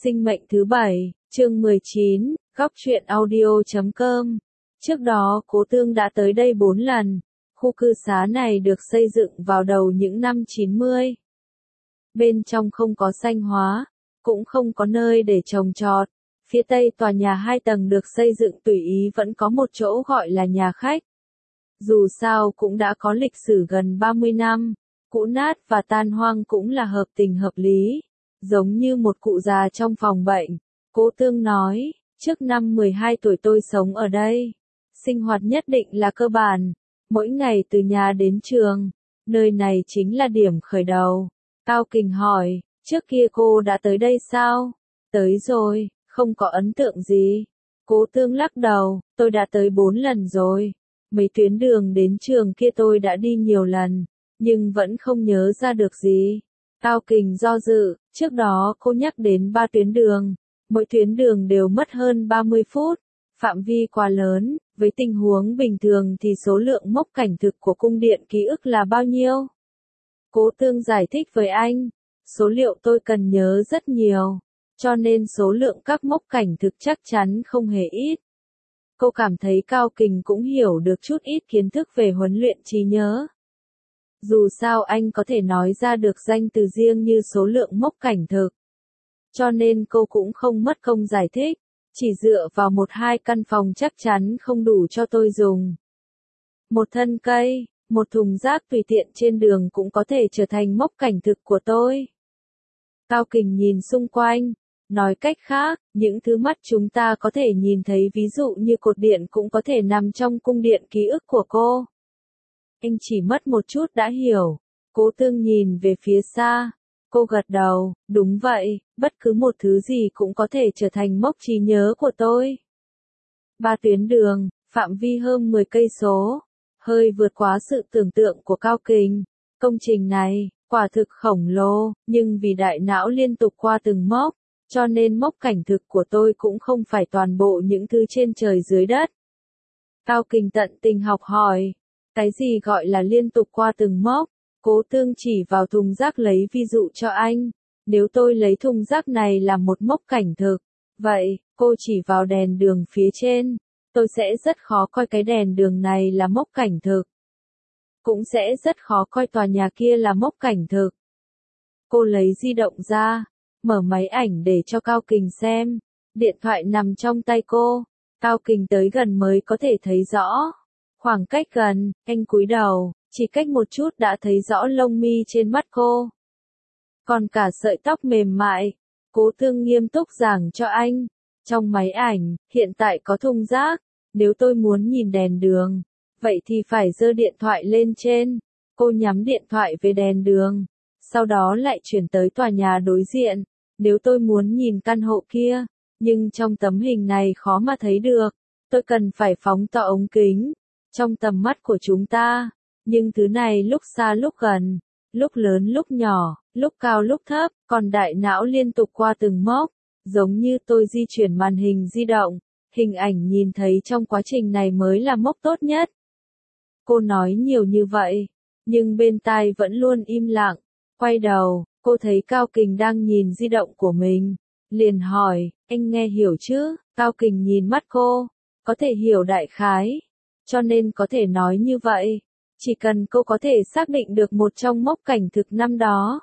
Sinh mệnh thứ 7, chương 19, góc truyện audio.com. Trước đó Cố Tương đã tới đây 4 lần. Khu cư xá này được xây dựng vào đầu những năm 90. Bên trong không có xanh hóa, cũng không có nơi để trồng trọt. Phía tây tòa nhà 2 tầng được xây dựng tùy ý vẫn có một chỗ gọi là nhà khách. Dù sao cũng đã có lịch sử gần 30 năm, cũ nát và tan hoang cũng là hợp tình hợp lý. Giống như một cụ già trong phòng bệnh, Cố Tương nói, trước năm 12 tuổi tôi sống ở đây. Sinh hoạt nhất định là cơ bản, mỗi ngày từ nhà đến trường, nơi này chính là điểm khởi đầu. Cao Kình hỏi, trước kia cô đã tới đây sao? Tới rồi, không có ấn tượng gì. Cố Tương lắc đầu, tôi đã tới 4 lần rồi. Mấy tuyến đường đến trường kia tôi đã đi nhiều lần, nhưng vẫn không nhớ ra được gì. Cao Kình do dự, trước đó cô nhắc đến 3 tuyến đường, mỗi tuyến đường đều mất hơn 30 phút, phạm vi quá lớn, với tình huống bình thường thì số lượng mốc cảnh thực của cung điện ký ức là bao nhiêu? Cố Tương giải thích với anh, số liệu tôi cần nhớ rất nhiều, cho nên số lượng các mốc cảnh thực chắc chắn không hề ít. Cô cảm thấy Cao Kình cũng hiểu được chút ít kiến thức về huấn luyện trí nhớ. Dù sao anh có thể nói ra được danh từ riêng như số lượng mốc cảnh thực. Cho nên cô cũng không mất công giải thích, chỉ dựa vào 1-2 căn phòng chắc chắn không đủ cho tôi dùng. Một thân cây, một thùng rác tùy tiện trên đường cũng có thể trở thành mốc cảnh thực của tôi. Cao Kình nhìn xung quanh, nói cách khác, những thứ mắt chúng ta có thể nhìn thấy ví dụ như cột điện cũng có thể nằm trong cung điện ký ức của cô. Anh chỉ mất một chút đã hiểu. Cố Tương nhìn về phía xa. Cô gật đầu, đúng vậy, bất cứ một thứ gì cũng có thể trở thành mốc trí nhớ của tôi. 3 tuyến đường, phạm vi hơn 10 cây số, hơi vượt quá sự tưởng tượng của Cao Kình. Công trình này, quả thực khổng lồ, nhưng vì đại não liên tục qua từng mốc, cho nên mốc cảnh thực của tôi cũng không phải toàn bộ những thứ trên trời dưới đất. Cao Kình tận tình học hỏi. Cái gì gọi là liên tục qua từng mốc? Cố Tương chỉ vào thùng rác lấy ví dụ cho anh. Nếu tôi lấy thùng rác này làm một mốc cảnh thực, vậy, cô chỉ vào đèn đường phía trên. Tôi sẽ rất khó coi cái đèn đường này là mốc cảnh thực. Cũng sẽ rất khó coi tòa nhà kia là mốc cảnh thực. Cô lấy di động ra, mở máy ảnh để cho Cao Kình xem. Điện thoại nằm trong tay cô. Cao Kình tới gần mới có thể thấy rõ. Khoảng cách gần, anh cúi đầu, chỉ cách một chút đã thấy rõ lông mi trên mắt cô. Còn cả sợi tóc mềm mại. Cố Tương nghiêm túc giảng cho anh. Trong máy ảnh, hiện tại có thùng rác. Nếu tôi muốn nhìn đèn đường, vậy thì phải giơ điện thoại lên trên. Cô nhắm điện thoại về đèn đường. Sau đó lại chuyển tới tòa nhà đối diện. Nếu tôi muốn nhìn căn hộ kia, nhưng trong tấm hình này khó mà thấy được. Tôi cần phải phóng to ống kính. Trong tầm mắt của chúng ta, nhưng thứ này lúc xa lúc gần, lúc lớn lúc nhỏ, lúc cao lúc thấp, còn đại não liên tục qua từng mốc, giống như tôi di chuyển màn hình di động, hình ảnh nhìn thấy trong quá trình này mới là mốc tốt nhất. Cô nói nhiều như vậy, nhưng bên tai vẫn luôn im lặng, quay đầu, cô thấy Cao Kình đang nhìn di động của mình, liền hỏi, anh nghe hiểu chứ? Cao Kình nhìn mắt cô, có thể hiểu đại khái. Cho nên có thể nói như vậy, chỉ cần cô có thể xác định được một trong mốc cảnh thực năm đó.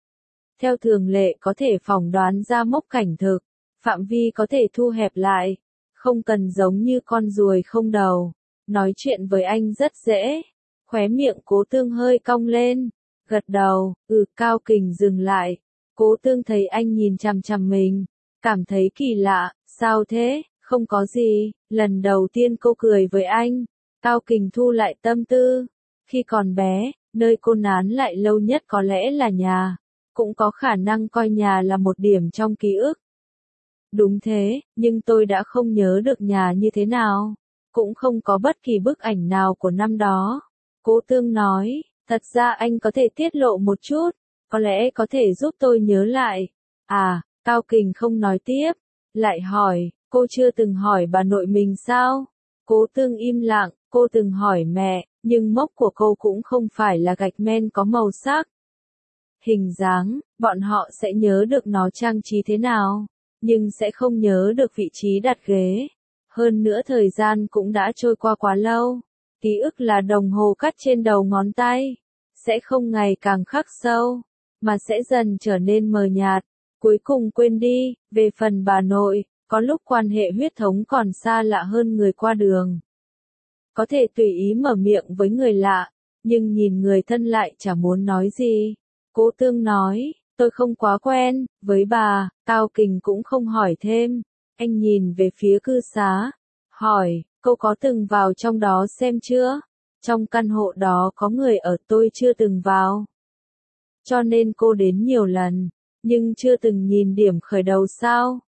Theo thường lệ có thể phỏng đoán ra mốc cảnh thực, phạm vi có thể thu hẹp lại, không cần giống như con ruồi không đầu. Nói chuyện với anh rất dễ, khóe miệng Cố Tương hơi cong lên, gật đầu, Cao Kình dừng lại. Cố Tương thấy anh nhìn chằm chằm mình, cảm thấy kỳ lạ, sao thế? Không có gì, lần đầu tiên cô cười với anh. Cao Kình thu lại tâm tư. Khi còn bé, nơi cô nán lại lâu nhất có lẽ là nhà. Cũng có khả năng coi nhà là một điểm trong ký ức. Đúng thế, nhưng tôi đã không nhớ được nhà như thế nào. Cũng không có bất kỳ bức ảnh nào của năm đó. Cố Tương nói, thật ra anh có thể tiết lộ một chút. Có lẽ có thể giúp tôi nhớ lại. Cao Kình không nói tiếp. Lại hỏi, cô chưa từng hỏi bà nội mình sao? Cố Tương im lặng, cô từng hỏi mẹ, nhưng mốc của cô cũng không phải là gạch men có màu sắc. Hình dáng, bọn họ sẽ nhớ được nó trang trí thế nào? nhưng sẽ không nhớ được vị trí đặt ghế. Hơn nữa thời gian cũng đã trôi qua quá lâu. Ký ức là đồng hồ cắt trên đầu ngón tay, sẽ không ngày càng khắc sâu, mà sẽ dần trở nên mờ nhạt, cuối cùng quên đi. Về phần bà nội, có lúc quan hệ huyết thống còn xa lạ hơn người qua đường. Có thể tùy ý mở miệng với người lạ, nhưng nhìn người thân lại chả muốn nói gì. Cố Tương nói, tôi không quá quen với bà. Cao Kình cũng không hỏi thêm. Anh nhìn về phía cư xá, hỏi, cô có từng vào trong đó xem chưa? Trong căn hộ đó có người ở, tôi chưa từng vào. Cho nên cô đến nhiều lần, nhưng chưa từng nhìn điểm khởi đầu sao?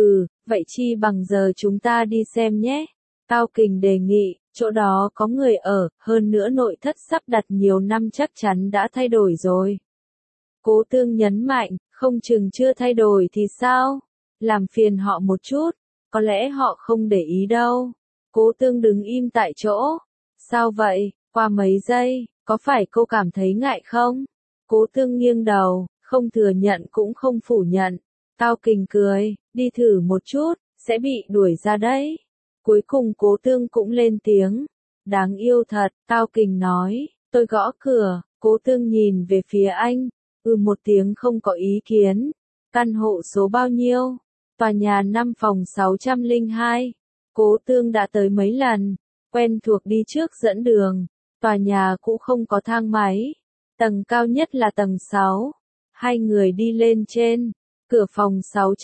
Vậy chi bằng giờ chúng ta đi xem nhé. Cao Kình đề nghị, chỗ đó có người ở, hơn nữa nội thất sắp đặt nhiều năm chắc chắn đã thay đổi rồi. Cố Tương nhấn mạnh, không chừng chưa thay đổi thì sao? Làm phiền họ một chút, có lẽ họ không để ý đâu. Cố Tương đứng im tại chỗ. Sao vậy? Qua mấy giây, có phải cô cảm thấy ngại không? Cố Tương nghiêng đầu, không thừa nhận cũng không phủ nhận. Cao Kình cười, đi thử một chút, sẽ bị đuổi ra đấy. Cuối cùng Cố Tương cũng lên tiếng. Đáng yêu thật, Cao Kình nói, tôi gõ cửa. Cố Tương nhìn về phía anh. Một tiếng không có ý kiến. Căn hộ số bao nhiêu? Tòa nhà 5 phòng 602. Cố Tương đã tới mấy lần, quen thuộc đi trước dẫn đường. Tòa nhà cũ không có thang máy, tầng cao nhất là tầng 6. Hai người đi lên trên, cửa phòng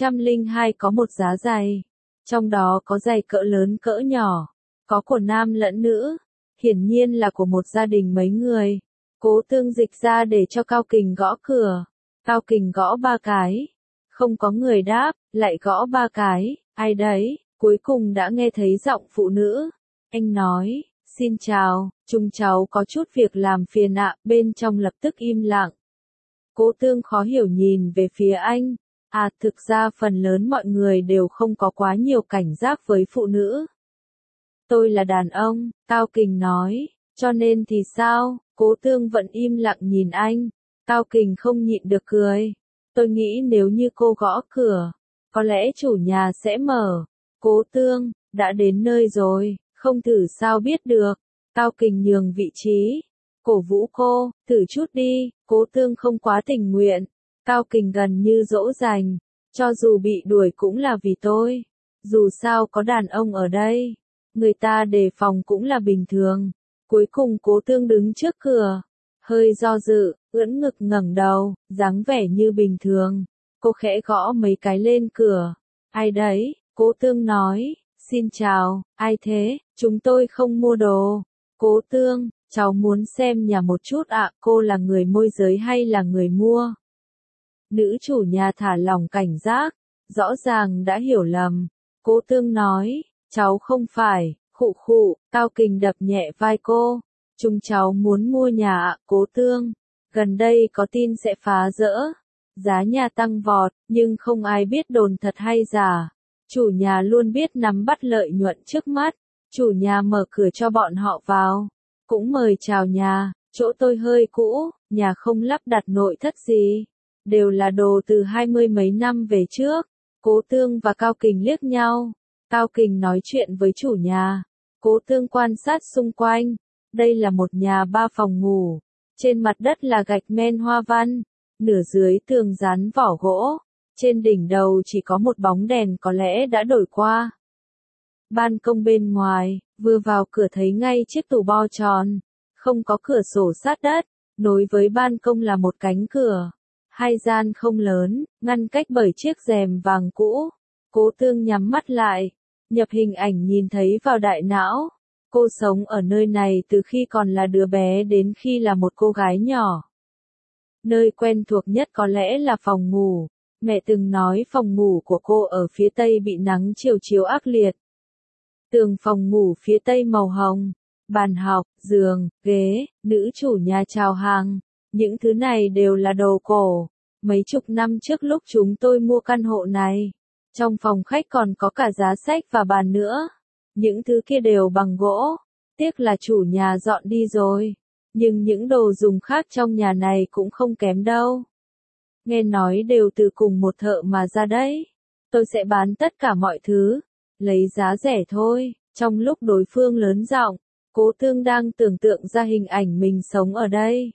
602 có một giá giày. Trong đó có giày cỡ lớn cỡ nhỏ, có của nam lẫn nữ, hiển nhiên là của một gia đình mấy người. Cố Tương dịch ra để cho Cao Kình gõ cửa. Cao Kình gõ 3 cái. Không có người đáp, lại gõ 3 cái. Ai đấy? Cuối cùng đã nghe thấy giọng phụ nữ. Anh nói, xin chào, chúng cháu có chút việc làm phiền ạ. Bên trong lập tức im lặng. Cố Tương khó hiểu nhìn về phía anh. Thực ra phần lớn mọi người đều không có quá nhiều cảnh giác với phụ nữ. Tôi là đàn ông, Cao Kình nói, cho nên thì sao? Cố Tương vẫn im lặng nhìn anh. Cao Kình không nhịn được cười. Tôi nghĩ nếu như cô gõ cửa, có lẽ chủ nhà sẽ mở. Cố Tương, đã đến nơi rồi, không thử sao biết được. Cao Kình nhường vị trí, cổ vũ cô, thử chút đi. Cố Tương không quá tình nguyện. Cao Kình gần như dỗ dành, cho dù bị đuổi cũng là vì tôi. Dù sao có đàn ông ở đây, người ta đề phòng cũng là bình thường. Cuối cùng Cố Tương đứng trước cửa, hơi do dự, ưỡn ngực ngẩng đầu, dáng vẻ như bình thường. Cô khẽ gõ mấy cái lên cửa. Ai đấy? Cố Tương nói, xin chào, ai thế? Chúng tôi không mua đồ. Cố Tương, cháu muốn xem nhà một chút ạ. Cô là người môi giới hay là người mua? Nữ chủ nhà thả lỏng cảnh giác, rõ ràng đã hiểu lầm. Cố Tương nói, cháu không phải. Khụ khụ. Cao Kình đập nhẹ vai cô. Chúng cháu muốn mua nhà ạ. Cố Tương, gần đây có tin sẽ phá rỡ. Giá nhà tăng vọt, nhưng không ai biết đồn thật hay giả. Chủ nhà luôn biết nắm bắt lợi nhuận trước mắt. Chủ nhà mở cửa cho bọn họ vào. Cũng mời chào nhà, chỗ tôi hơi cũ, nhà không lắp đặt nội thất gì. Đều là đồ từ 20 mấy năm về trước. Cố Tương và Cao Kình liếc nhau. Cao Kình nói chuyện với chủ nhà. Cố Tương quan sát xung quanh. Đây là một nhà 3 phòng ngủ. Trên mặt đất là gạch men hoa văn. Nửa dưới tường dán vỏ gỗ. Trên đỉnh đầu chỉ có một bóng đèn có lẽ đã đổi qua. Ban công bên ngoài, vừa vào cửa thấy ngay chiếc tủ bo tròn. Không có cửa sổ sát đất. Nối với ban công là một cánh cửa. Hai gian không lớn, ngăn cách bởi chiếc rèm vàng cũ. Cố Tương nhắm mắt lại. Nhập hình ảnh nhìn thấy vào đại não. Cô sống ở nơi này từ khi còn là đứa bé đến khi là một cô gái nhỏ. Nơi quen thuộc nhất có lẽ là phòng ngủ. Mẹ từng nói phòng ngủ của cô ở phía tây bị nắng chiều chiếu ác liệt. Tường phòng ngủ phía tây màu hồng. Bàn học, giường, ghế, nữ chủ nhà chào hàng. Những thứ này đều là đồ cổ. Mấy chục năm trước lúc chúng tôi mua căn hộ này, trong phòng khách còn có cả giá sách và bàn nữa. Những thứ kia đều bằng gỗ. Tiếc là chủ nhà dọn đi rồi. Nhưng những đồ dùng khác trong nhà này cũng không kém đâu. Nghe nói đều từ cùng một thợ mà ra đấy. tôi sẽ bán tất cả mọi thứ, lấy giá rẻ thôi. Trong lúc đối phương lớn giọng, Cố Tương đang tưởng tượng ra hình ảnh mình sống ở đây.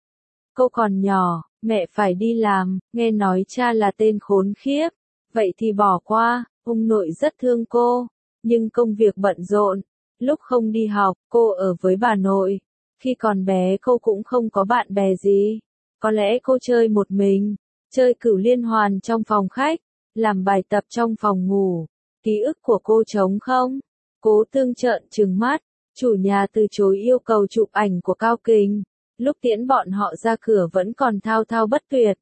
Cô còn nhỏ, mẹ phải đi làm, nghe nói cha là tên khốn khiếp. Vậy thì bỏ qua, ông nội rất thương cô, nhưng công việc bận rộn. Lúc không đi học, cô ở với bà nội. Khi còn bé cô cũng không có bạn bè gì. Có lẽ cô chơi một mình, chơi cửu liên hoàn trong phòng khách, làm bài tập trong phòng ngủ. Ký ức của cô trống không? Cố Tương trợn trừng mắt, chủ nhà từ chối yêu cầu chụp ảnh của Cao Kình. Lúc tiễn bọn họ ra cửa vẫn còn thao thao bất tuyệt.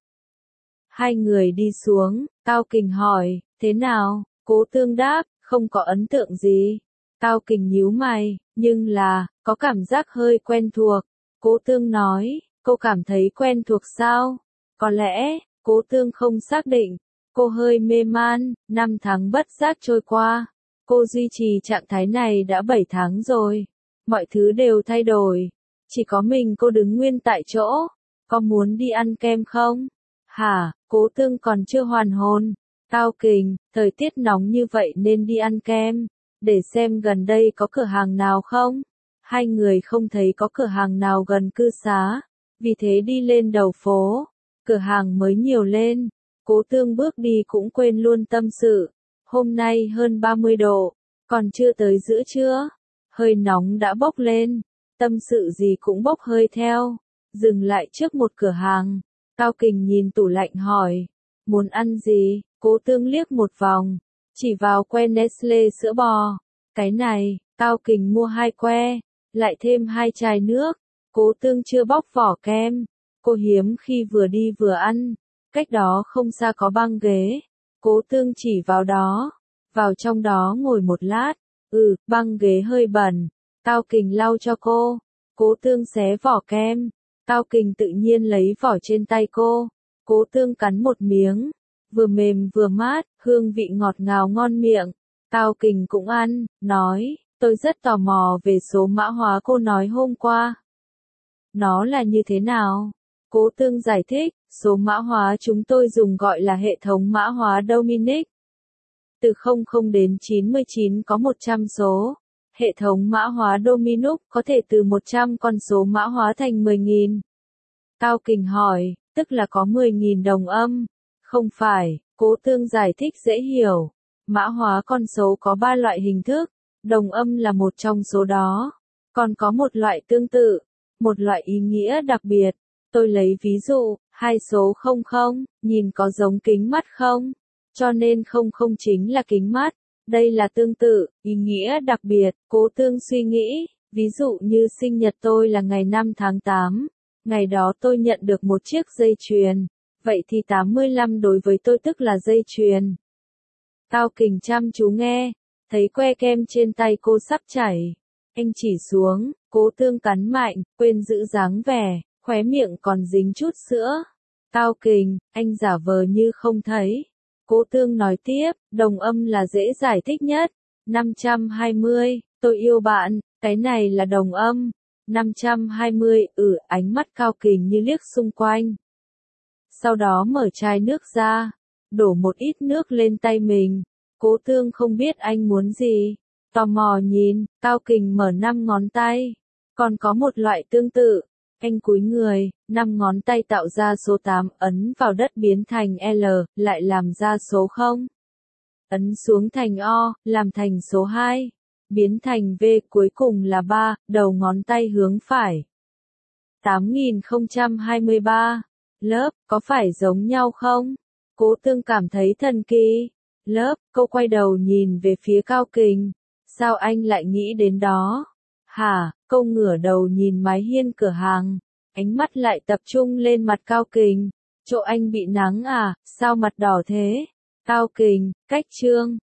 Hai người đi xuống, Cao Kình hỏi, thế nào? Cố Tương đáp, không có ấn tượng gì. Cao Kình nhíu mày, nhưng là, có cảm giác hơi quen thuộc. Cố Tương nói, cô cảm thấy quen thuộc sao? Có lẽ, Cố Tương không xác định. Cô hơi mê man, 5 tháng bất giác trôi qua. Cô duy trì trạng thái này đã 7 tháng rồi. Mọi thứ đều thay đổi. Chỉ có mình cô đứng nguyên tại chỗ. Có muốn đi ăn kem không? Hả, Cố Tương còn chưa hoàn hồn. Cao Kình, thời tiết nóng như vậy nên đi ăn kem. Để xem gần đây có cửa hàng nào không? Hai người không thấy có cửa hàng nào gần cư xá. Vì thế đi lên đầu phố. Cửa hàng mới nhiều lên. Cố Tương bước đi cũng quên luôn tâm sự. Hôm nay hơn 30 độ. Còn chưa tới giữa trưa. Hơi nóng đã bốc lên. Tâm sự gì cũng bốc hơi theo. Dừng lại trước một cửa hàng. Cao Kình nhìn tủ lạnh hỏi. Muốn ăn gì? Cố Tương liếc một vòng. Chỉ vào que Nestle sữa bò. Cái này, Cao Kình mua 2 que. Lại thêm 2 chai nước. Cố Tương chưa bóc vỏ kem. Cô hiếm khi vừa đi vừa ăn. Cách đó không xa có băng ghế. Cố Tương chỉ vào đó. Vào trong đó ngồi một lát. Băng ghế hơi bẩn. Cao Kình lau cho cô. Cố Tương xé vỏ kem. Cao Kình tự nhiên lấy vỏ trên tay cô. Cố Tương cắn một miếng. Vừa mềm vừa mát, hương vị ngọt ngào ngon miệng. Cao Kình cũng ăn, nói, tôi rất tò mò về số mã hóa cô nói hôm qua. Nó là như thế nào? Cố Tương giải thích, số mã hóa chúng tôi dùng gọi là hệ thống mã hóa Dominic. Từ 00 đến 99 có 100 số. Hệ thống mã hóa Dominux có thể từ 100 con số mã hóa thành 10.000. Cao Kình hỏi, tức là có 10.000 đồng âm. Không phải, Cố Tương giải thích dễ hiểu. Mã hóa con số có 3 loại hình thức. Đồng âm là một trong số đó. Còn có một loại tương tự. Một loại ý nghĩa đặc biệt. Tôi lấy ví dụ, 2 số 00, nhìn có giống kính mắt không? Cho nên 00 chính là kính mắt. Đây là tương tự, ý nghĩa đặc biệt. Cố Tương suy nghĩ, ví dụ như sinh nhật tôi là ngày 5 tháng 8. Ngày đó tôi nhận được một chiếc dây chuyền. Vậy thì 85 đối với tôi tức là dây chuyền. Cao Kình chăm chú nghe, thấy que kem trên tay cô sắp chảy. Anh chỉ xuống, Cố Tương cắn mạnh, quên giữ dáng vẻ, khóe miệng còn dính chút sữa. Cao Kình, anh giả vờ như không thấy. Cố Tương nói tiếp, đồng âm là dễ giải thích nhất. 520, tôi yêu bạn, cái này là đồng âm. 520, ánh mắt Cao Kình như liếc xung quanh. Sau đó mở chai nước ra, đổ một ít nước lên tay mình. Cố Tương không biết anh muốn gì. Tò mò nhìn, Cao Kình mở 5 ngón tay. Còn có một loại tương tự. Anh cúi người, 5 ngón tay tạo ra số 8, ấn vào đất biến thành L, lại làm ra số 0. Ấn xuống thành O, làm thành số 2. Biến thành V, cuối cùng là 3, đầu ngón tay hướng phải. 8023. Lớp, có phải giống nhau không? Cố Tương cảm thấy thần kỳ. Lớp, cô quay đầu nhìn về phía Cao Kình. Sao anh lại nghĩ đến đó? Hả, cô ngửa đầu nhìn mái hiên cửa hàng. Ánh mắt lại tập trung lên mặt Cao Kình. Chỗ anh bị nắng à, sao mặt đỏ thế? Cao Kình, cách chương.